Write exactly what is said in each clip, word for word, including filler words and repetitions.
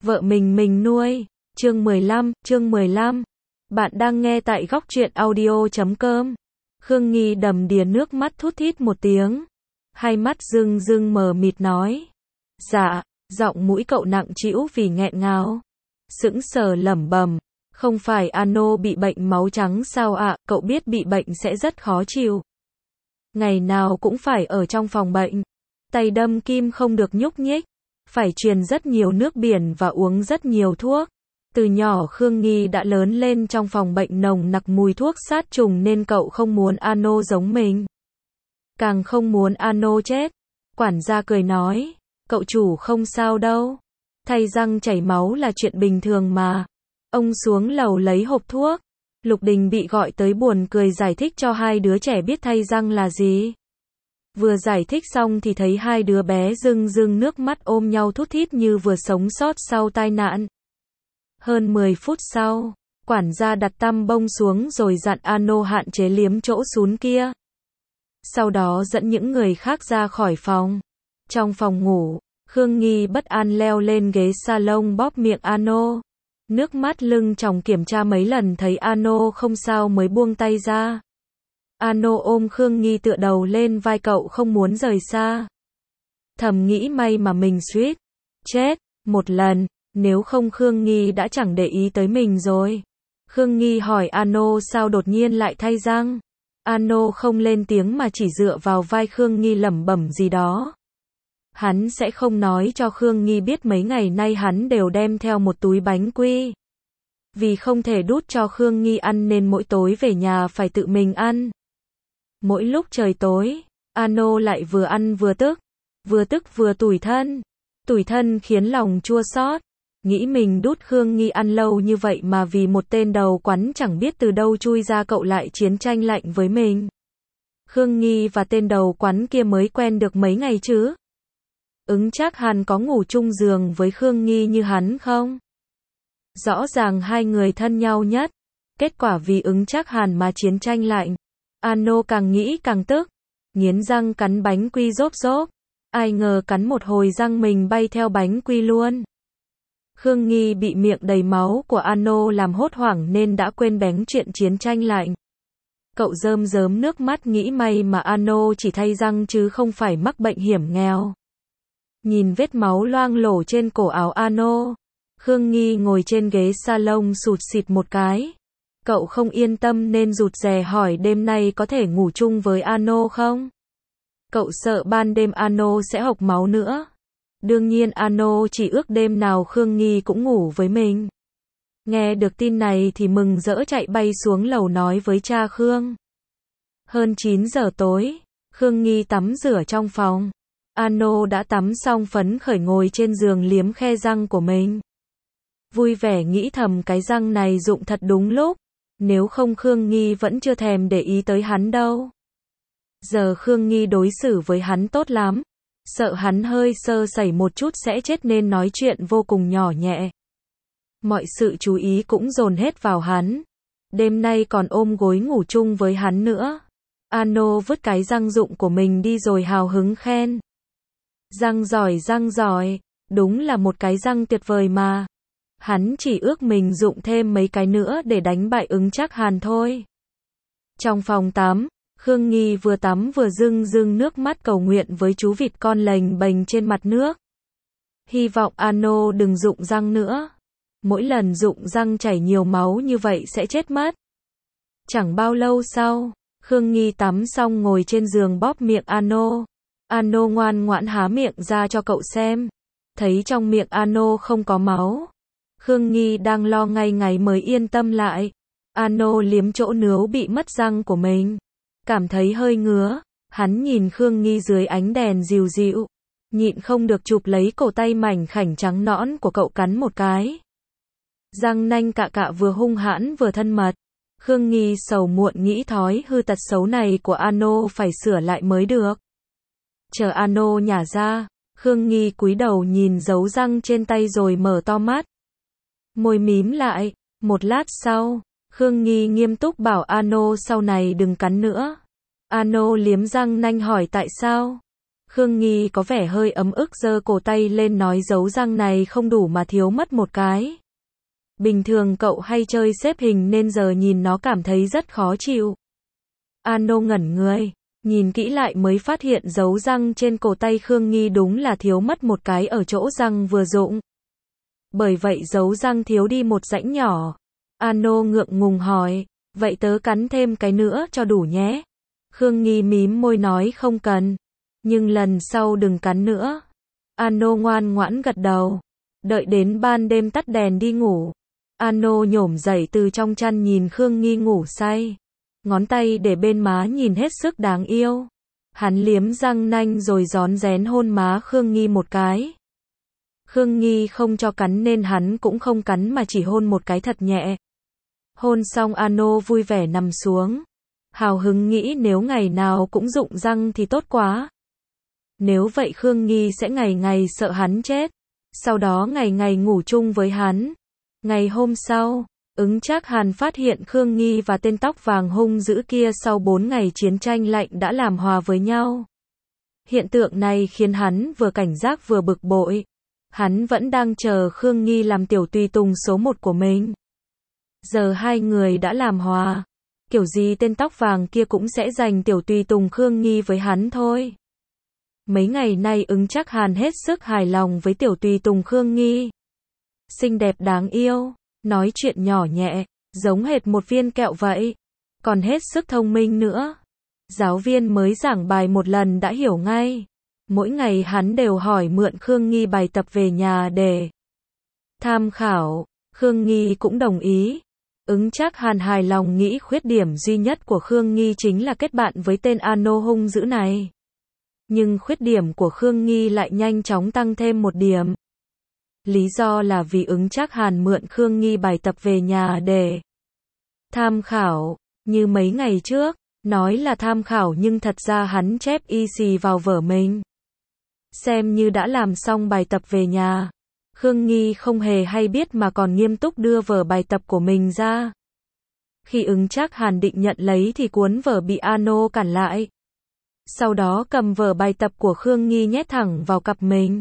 vợ mình mình nuôi. Chương mười lăm, chương mười lăm. Bạn đang nghe tại góc truyện audio chấm com. Khương Nghi đầm đìa nước mắt thút thít một tiếng. Hai mắt rưng rưng mờ mịt nói. Dạ, giọng mũi cậu nặng trĩu vì nghẹn ngào. Sững sờ lẩm bẩm. Không phải Ano bị bệnh máu trắng sao ạ, cậu biết bị bệnh sẽ rất khó chịu. Ngày nào cũng phải ở trong phòng bệnh. Tay đâm kim không được nhúc nhích. Phải truyền rất nhiều nước biển và uống rất nhiều thuốc. Từ nhỏ Khương Nghi đã lớn lên trong phòng bệnh nồng nặc mùi thuốc sát trùng nên cậu không muốn Ano giống mình. Càng không muốn Ano chết. Quản gia cười nói, cậu chủ không sao đâu. Thay răng chảy máu là chuyện bình thường mà. Ông xuống lầu lấy hộp thuốc. Lục Đình bị gọi tới buồn cười giải thích cho hai đứa trẻ biết thay răng là gì. Vừa giải thích xong thì thấy hai đứa bé rưng rưng nước mắt ôm nhau thút thít như vừa sống sót sau tai nạn. Hơn mười phút sau, quản gia đặt tăm bông xuống rồi dặn Ano hạn chế liếm chỗ sún kia. Sau đó dẫn những người khác ra khỏi phòng. Trong phòng ngủ, Khương Nghi bất an leo lên ghế salon bóp miệng Ano. Nước mắt lưng tròng kiểm tra mấy lần thấy Ano không sao mới buông tay ra. Ano ôm Khương Nghi tựa đầu lên vai cậu không muốn rời xa. Thầm nghĩ may mà mình suýt chết một lần, nếu không Khương Nghi đã chẳng để ý tới mình rồi. Khương Nghi hỏi Ano sao đột nhiên lại thay răng. Ano không lên tiếng mà chỉ dựa vào vai Khương Nghi lẩm bẩm gì đó. Hắn sẽ không nói cho Khương Nghi biết mấy ngày nay hắn đều đem theo một túi bánh quy. Vì không thể đút cho Khương Nghi ăn nên mỗi tối về nhà phải tự mình ăn. Mỗi lúc trời tối, Ano lại vừa ăn vừa tức. Vừa tức vừa tủi thân. Tủi thân khiến lòng chua xót. Nghĩ mình đút Khương Nghi ăn lâu như vậy mà vì một tên đầu quắn chẳng biết từ đâu chui ra cậu lại chiến tranh lạnh với mình. Khương Nghi và tên đầu quắn kia mới quen được mấy ngày chứ. Ứng Trác Hàn có ngủ chung giường với Khương Nghi như hắn không? Rõ ràng hai người thân nhau nhất. Kết quả vì Ứng Trác Hàn mà chiến tranh lạnh. Ano càng nghĩ càng tức. Nghiến răng cắn bánh quy rốp rốp. Ai ngờ cắn một hồi răng mình bay theo bánh quy luôn. Khương Nghi bị miệng đầy máu của Ano làm hốt hoảng nên đã quên bén chuyện chiến tranh lạnh. Cậu rơm rớm nước mắt nghĩ may mà Ano chỉ thay răng chứ không phải mắc bệnh hiểm nghèo. Nhìn vết máu loang lổ trên cổ áo Ano, Khương Nghi ngồi trên ghế salon sụt sịt một cái. Cậu không yên tâm nên rụt rè hỏi đêm nay có thể ngủ chung với Ano không? Cậu sợ ban đêm Ano sẽ hộc máu nữa. Đương nhiên Ano chỉ ước đêm nào Khương Nghi cũng ngủ với mình. Nghe được tin này thì mừng rỡ chạy bay xuống lầu nói với cha Khương. Hơn chín giờ tối, Khương Nghi tắm rửa trong phòng. Ano đã tắm xong phấn khởi ngồi trên giường liếm khe răng của mình. Vui vẻ nghĩ thầm cái răng này dụng thật đúng lúc. Nếu không Khương Nghi vẫn chưa thèm để ý tới hắn đâu. Giờ Khương Nghi đối xử với hắn tốt lắm. Sợ hắn hơi sơ sẩy một chút sẽ chết nên nói chuyện vô cùng nhỏ nhẹ. Mọi sự chú ý cũng dồn hết vào hắn. Đêm nay còn ôm gối ngủ chung với hắn nữa. Ano vứt cái răng dụng của mình đi rồi hào hứng khen. Răng giỏi răng giỏi, đúng là một cái răng tuyệt vời mà. Hắn chỉ ước mình dụng thêm mấy cái nữa để đánh bại Ứng Trác Hàn thôi. Trong phòng tắm, Khương Nghi vừa tắm vừa rưng rưng nước mắt cầu nguyện với chú vịt con lềnh bềnh trên mặt nước. Hy vọng Ano đừng rụng răng nữa. Mỗi lần rụng răng chảy nhiều máu như vậy sẽ chết mất. Chẳng bao lâu sau, Khương Nghi tắm xong ngồi trên giường bóp miệng Ano. Ano ngoan ngoãn há miệng ra cho cậu xem. Thấy trong miệng Ano không có máu. Khương Nghi đang lo ngay ngày mới yên tâm lại. Ano liếm chỗ nướu bị mất răng của mình. Cảm thấy hơi ngứa. Hắn nhìn Khương Nghi dưới ánh đèn dịu dịu. Nhịn không được chụp lấy cổ tay mảnh khảnh trắng nõn của cậu cắn một cái. Răng nanh cạ cạ vừa hung hãn vừa thân mật. Khương Nghi sầu muộn nghĩ thói hư tật xấu này của Ano phải sửa lại mới được. Chờ Ano nhả ra, Khương Nghi cúi đầu nhìn dấu răng trên tay rồi mở to mắt. Môi mím lại, một lát sau, Khương Nghi nghiêm túc bảo Ano sau này đừng cắn nữa. Ano liếm răng nanh hỏi tại sao. Khương Nghi có vẻ hơi ấm ức giơ cổ tay lên nói dấu răng này không đủ mà thiếu mất một cái. Bình thường cậu hay chơi xếp hình nên giờ nhìn nó cảm thấy rất khó chịu. Ano ngẩn người, nhìn kỹ lại mới phát hiện dấu răng trên cổ tay Khương Nghi đúng là thiếu mất một cái ở chỗ răng vừa rụng. Bởi vậy dấu răng thiếu đi một rãnh nhỏ. Ano ngượng ngùng hỏi, vậy tớ cắn thêm cái nữa cho đủ nhé. Khương Nghi mím môi nói không cần, nhưng lần sau đừng cắn nữa. Ano ngoan ngoãn gật đầu. Đợi đến ban đêm tắt đèn đi ngủ, Ano nhổm dậy từ trong chăn nhìn Khương Nghi ngủ say. Ngón tay để bên má nhìn hết sức đáng yêu. Hắn liếm răng nanh rồi rón rén hôn má Khương Nghi một cái. Khương Nghi không cho cắn nên hắn cũng không cắn mà chỉ hôn một cái thật nhẹ. Hôn xong Ano vui vẻ nằm xuống. Hào hứng nghĩ nếu ngày nào cũng rụng răng thì tốt quá. Nếu vậy Khương Nghi sẽ ngày ngày sợ hắn chết. Sau đó ngày ngày ngủ chung với hắn. Ngày hôm sau, Ứng Trác Hàn phát hiện Khương Nghi và tên tóc vàng hung dữ kia sau bốn ngày chiến tranh lạnh đã làm hòa với nhau. Hiện tượng này khiến hắn vừa cảnh giác vừa bực bội. Hắn vẫn đang chờ Khương Nghi làm tiểu tùy tùng số một của mình. Giờ hai người đã làm hòa. Kiểu gì tên tóc vàng kia cũng sẽ giành tiểu tùy tùng Khương Nghi với hắn thôi. Mấy ngày nay Ứng Trác Hàn hết sức hài lòng với tiểu tùy tùng Khương Nghi. Xinh đẹp đáng yêu, nói chuyện nhỏ nhẹ, giống hệt một viên kẹo vậy. Còn hết sức thông minh nữa. Giáo viên mới giảng bài một lần đã hiểu ngay. Mỗi ngày hắn đều hỏi mượn Khương Nghi bài tập về nhà để tham khảo. Khương Nghi cũng đồng ý. Ứng Trác Hàn hài lòng nghĩ khuyết điểm duy nhất của Khương Nghi chính là kết bạn với tên Ano hung dữ này. Nhưng khuyết điểm của Khương Nghi lại nhanh chóng tăng thêm một điểm. Lý do là vì Ứng Trác Hàn mượn Khương Nghi bài tập về nhà để tham khảo. Như mấy ngày trước, nói là tham khảo nhưng thật ra hắn chép y xì vào vở mình. Xem như đã làm xong bài tập về nhà. Khương Nghi không hề hay biết mà còn nghiêm túc đưa vở bài tập của mình ra. Khi Ứng Trác Hàn định nhận lấy thì cuốn vở bị Ano cản lại. Sau đó cầm vở bài tập của Khương Nghi nhét thẳng vào cặp mình.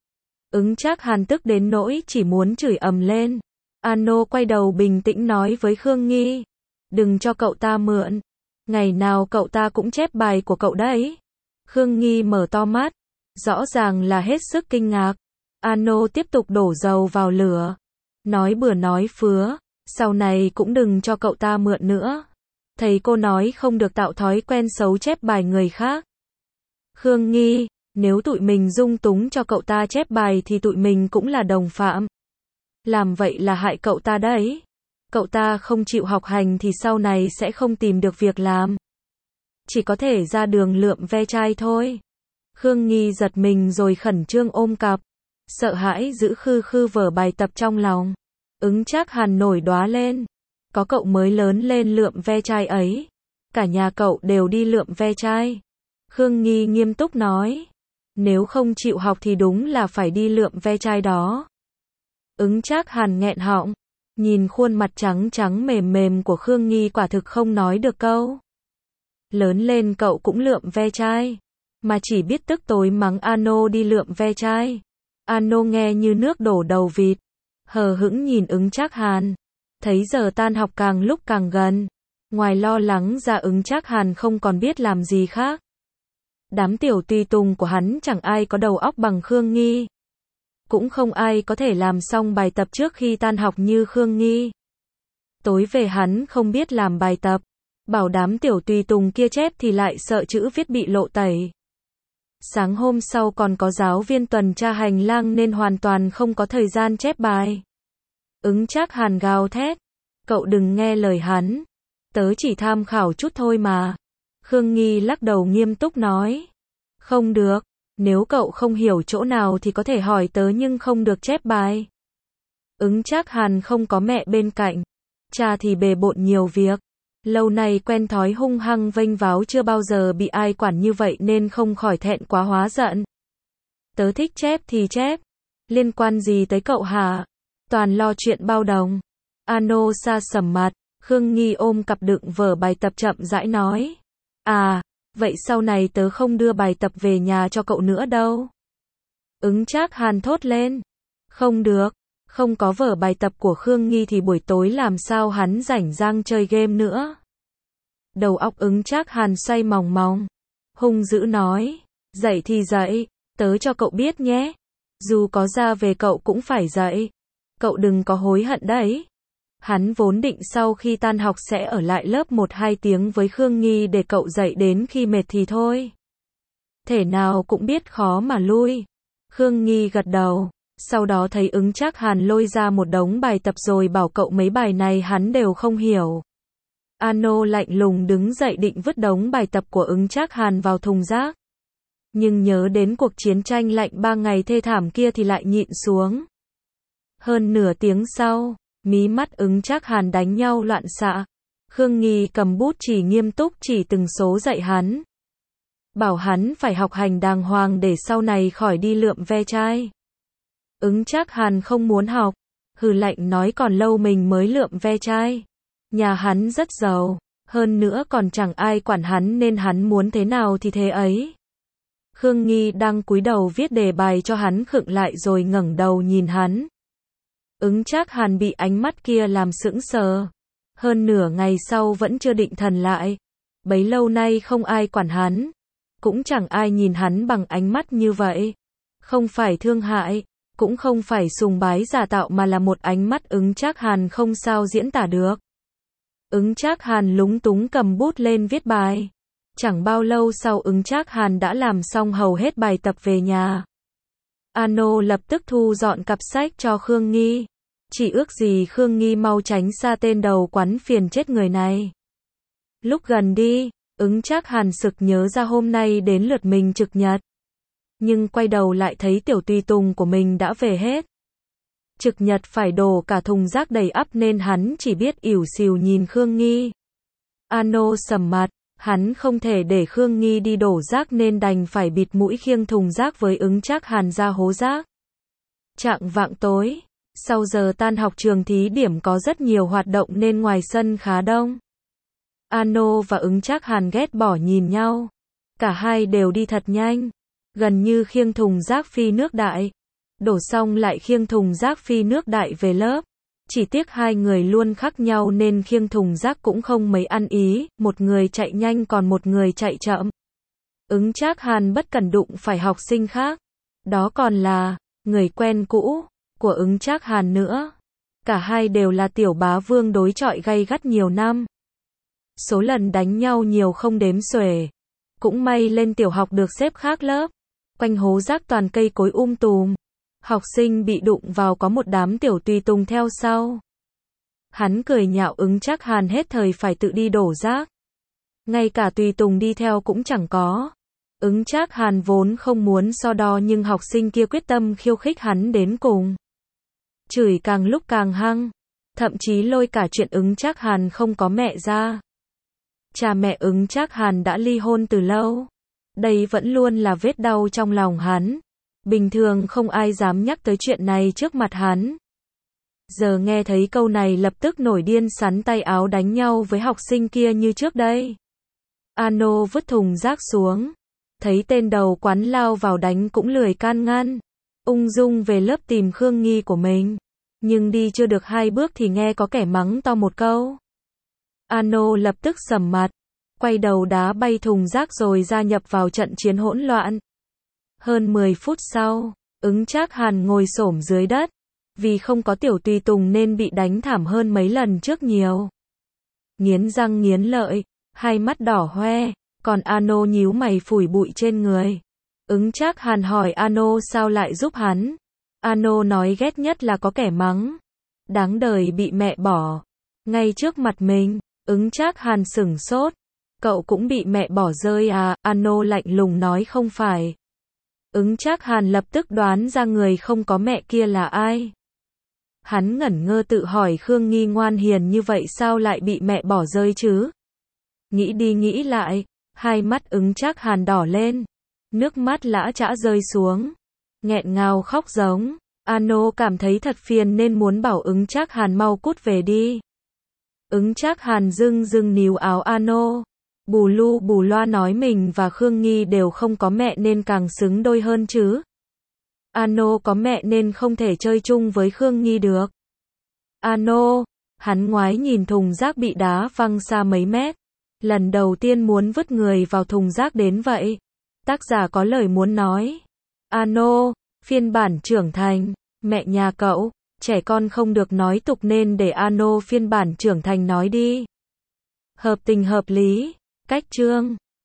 Ứng Trác Hàn tức đến nỗi chỉ muốn chửi ầm lên. Ano quay đầu bình tĩnh nói với Khương Nghi. Đừng cho cậu ta mượn. Ngày nào cậu ta cũng chép bài của cậu đấy. Khương Nghi mở to mắt. Rõ ràng là hết sức kinh ngạc. Ano tiếp tục đổ dầu vào lửa. Nói bừa nói phứa. Sau này cũng đừng cho cậu ta mượn nữa. Thầy cô nói không được tạo thói quen xấu chép bài người khác. Khương Nghi, nếu tụi mình dung túng cho cậu ta chép bài thì tụi mình cũng là đồng phạm. Làm vậy là hại cậu ta đấy. Cậu ta không chịu học hành thì sau này sẽ không tìm được việc làm. Chỉ có thể ra đường lượm ve chai thôi. Khương Nghi giật mình rồi khẩn trương ôm cặp. Sợ hãi giữ khư khư vở bài tập trong lòng. Ứng Trác Hàn nổi đoá lên. Có cậu mới lớn lên lượm ve chai ấy. Cả nhà cậu đều đi lượm ve chai. Khương Nghi nghiêm túc nói. Nếu không chịu học thì đúng là phải đi lượm ve chai đó. Ứng Trác Hàn nghẹn họng. Nhìn khuôn mặt trắng trắng mềm mềm của Khương Nghi quả thực không nói được câu. Lớn lên cậu cũng lượm ve chai. Mà chỉ biết tức tối mắng Ano đi lượm ve chai. Ano nghe như nước đổ đầu vịt. Hờ hững nhìn Ứng Trác Hàn. Thấy giờ tan học càng lúc càng gần. Ngoài lo lắng ra Ứng Trác Hàn không còn biết làm gì khác. Đám tiểu tùy tùng của hắn chẳng ai có đầu óc bằng Khương Nghi. Cũng không ai có thể làm xong bài tập trước khi tan học như Khương Nghi. Tối về hắn không biết làm bài tập. Bảo đám tiểu tùy tùng kia chép thì lại sợ chữ viết bị lộ tẩy. Sáng hôm sau còn có giáo viên tuần tra hành lang nên hoàn toàn không có thời gian chép bài. Ứng Trác Hàn gào thét. Cậu đừng nghe lời hắn. Tớ chỉ tham khảo chút thôi mà. Khương Nghi lắc đầu nghiêm túc nói. Không được. Nếu cậu không hiểu chỗ nào thì có thể hỏi tớ nhưng không được chép bài. Ứng Trác Hàn không có mẹ bên cạnh. Cha thì bề bộn nhiều việc. Lâu nay quen thói hung hăng vênh váo chưa bao giờ bị ai quản như vậy nên không khỏi thẹn quá hóa giận. Tớ thích chép thì chép. Liên quan gì tới cậu hả? Toàn lo chuyện bao đồng. Ano sa sầm mặt. Khương Nghi ôm cặp đựng vở bài tập chậm rãi nói. À, Vậy sau này tớ không đưa bài tập về nhà cho cậu nữa đâu. Ứng Trác Hàn thốt lên. Không được, không có vở bài tập của Khương Nghi thì buổi tối làm sao hắn rảnh rang chơi game nữa. Đầu óc Ứng Trác Hàn xoay mòng mòng, hung dữ nói, dậy thì dậy, tớ cho cậu biết nhé. Dù có ra về cậu cũng phải dậy. Cậu đừng có hối hận đấy. Hắn vốn định sau khi tan học sẽ ở lại lớp một hai tiếng với Khương Nghi để cậu dậy đến khi mệt thì thôi. Thể nào cũng biết khó mà lui. Khương Nghi gật đầu. Sau đó thấy Ứng Trác Hàn lôi ra một đống bài tập rồi bảo cậu mấy bài này hắn đều không hiểu. Ano lạnh lùng đứng dậy định vứt đống bài tập của Ứng Trác Hàn vào thùng rác. Nhưng nhớ đến cuộc chiến tranh lạnh ba ngày thê thảm kia thì lại nhịn xuống. Hơn nửa tiếng sau, mí mắt Ứng Trác Hàn đánh nhau loạn xạ. Khương Nghi cầm bút chỉ nghiêm túc chỉ từng số dạy hắn. Bảo hắn phải học hành đàng hoàng để sau này khỏi đi lượm ve chai. Ứng Trác Hàn không muốn học, hừ lạnh nói còn lâu mình mới lượm ve chai. Nhà hắn rất giàu, hơn nữa còn chẳng ai quản hắn nên hắn muốn thế nào thì thế ấy. Khương Nghi đang cúi đầu viết đề bài cho hắn khựng lại rồi ngẩng đầu nhìn hắn. Ứng Trác Hàn bị ánh mắt kia làm sững sờ. Hơn nửa ngày sau vẫn chưa định thần lại. Bấy lâu nay không ai quản hắn. Cũng chẳng ai nhìn hắn bằng ánh mắt như vậy. Không phải thương hại, cũng không phải sùng bái giả tạo mà là một ánh mắt Ứng Trác Hàn không sao diễn tả được. Ứng Trác Hàn lúng túng cầm bút lên viết bài. Chẳng bao lâu sau Ứng Trác Hàn đã làm xong hầu hết bài tập về nhà. Ano lập tức thu dọn cặp sách cho Khương Nghi. Chỉ ước gì Khương Nghi mau tránh xa tên đầu quắn phiền chết người này. Lúc gần đi, Ứng Trác Hàn sực nhớ ra hôm nay đến lượt mình trực nhật. Nhưng quay đầu lại thấy tiểu tùy tùng của mình đã về hết. Trực nhật phải đổ cả thùng rác đầy ắp nên hắn chỉ biết ỉu xìu nhìn Khương Nghi. Ano sầm mặt, hắn không thể để Khương Nghi đi đổ rác nên đành phải bịt mũi khiêng thùng rác với Ứng Trác Hàn ra hố rác. Chạng vạng tối, sau giờ tan học trường thí điểm có rất nhiều hoạt động nên ngoài sân khá đông. Ano và Ứng Trác Hàn ghét bỏ nhìn nhau. Cả hai đều đi thật nhanh, gần như khiêng thùng rác phi nước đại. Đổ xong lại khiêng thùng rác phi nước đại về lớp. Chỉ tiếc hai người luôn khác nhau nên khiêng thùng rác cũng không mấy ăn ý, một người chạy nhanh còn một người chạy chậm. Ứng Trác Hàn bất cẩn đụng phải học sinh khác. Đó còn là người quen cũ của Ứng Trác Hàn nữa. Cả hai đều là tiểu bá vương đối chọi gay gắt nhiều năm. Số lần đánh nhau nhiều không đếm xuể. Cũng may lên tiểu học được xếp khác lớp. Quanh hố rác toàn cây cối um tùm. Học sinh bị đụng vào có một đám tiểu tùy tùng theo sau. Hắn cười nhạo Ứng Trác Hàn hết thời phải tự đi đổ rác. Ngay cả tùy tùng đi theo cũng chẳng có. Ứng Trác Hàn vốn không muốn so đo nhưng học sinh kia quyết tâm khiêu khích hắn đến cùng. Chửi càng lúc càng hăng. Thậm chí lôi cả chuyện Ứng Trác Hàn không có mẹ ra. Cha mẹ Ứng Trác Hàn đã ly hôn từ lâu. Đây vẫn luôn là vết đau trong lòng hắn. Bình thường không ai dám nhắc tới chuyện này trước mặt hắn. Giờ nghe thấy câu này lập tức nổi điên sắn tay áo đánh nhau với học sinh kia như trước đây. Ano vứt thùng rác xuống. Thấy tên đầu quắn lao vào đánh cũng lười can ngăn. Ung dung về lớp tìm Khương Nghi của mình. Nhưng đi chưa được hai bước thì nghe có kẻ mắng to một câu. Ano lập tức sầm mặt. Quay đầu đá bay thùng rác rồi gia nhập vào trận chiến hỗn loạn. Hơn mười phút sau, Ứng Trác Hàn ngồi xổm dưới đất. Vì không có tiểu tùy tùng nên bị đánh thảm hơn mấy lần trước nhiều. Nghiến răng nghiến lợi, hai mắt đỏ hoe, còn Ano nhíu mày phủi bụi trên người. Ứng Trác Hàn hỏi Ano sao lại giúp hắn. Ano nói ghét nhất là có kẻ mắng. Đáng đời bị mẹ bỏ. Ngay trước mặt mình, Ứng Trác Hàn sửng sốt. Cậu cũng bị mẹ bỏ rơi à? Ano lạnh lùng nói không phải. Ứng Trác Hàn lập tức đoán ra người không có mẹ kia là ai. Hắn ngẩn ngơ tự hỏi Khương Nghi ngoan hiền như vậy sao lại bị mẹ bỏ rơi chứ? Nghĩ đi nghĩ lại, hai mắt Ứng Trác Hàn đỏ lên. Nước mắt lã chã rơi xuống. Nghẹn ngào khóc giống. Ano cảm thấy thật phiền nên muốn bảo Ứng Trác Hàn mau cút về đi. Ứng Trác Hàn dưng dưng níu áo Ano. Bù lu bù loa nói mình và Khương Nghi đều không có mẹ nên càng xứng đôi hơn chứ. Ano có mẹ nên không thể chơi chung với Khương Nghi được. Ano, hắn ngoái nhìn thùng rác bị đá văng xa mấy mét. Lần đầu tiên muốn vứt người vào thùng rác đến vậy. Tác giả có lời muốn nói. Ano, phiên bản trưởng thành, mẹ nhà cậu, trẻ con không được nói tục nên để Ano phiên bản trưởng thành nói đi. Hợp tình hợp lý, cách chương.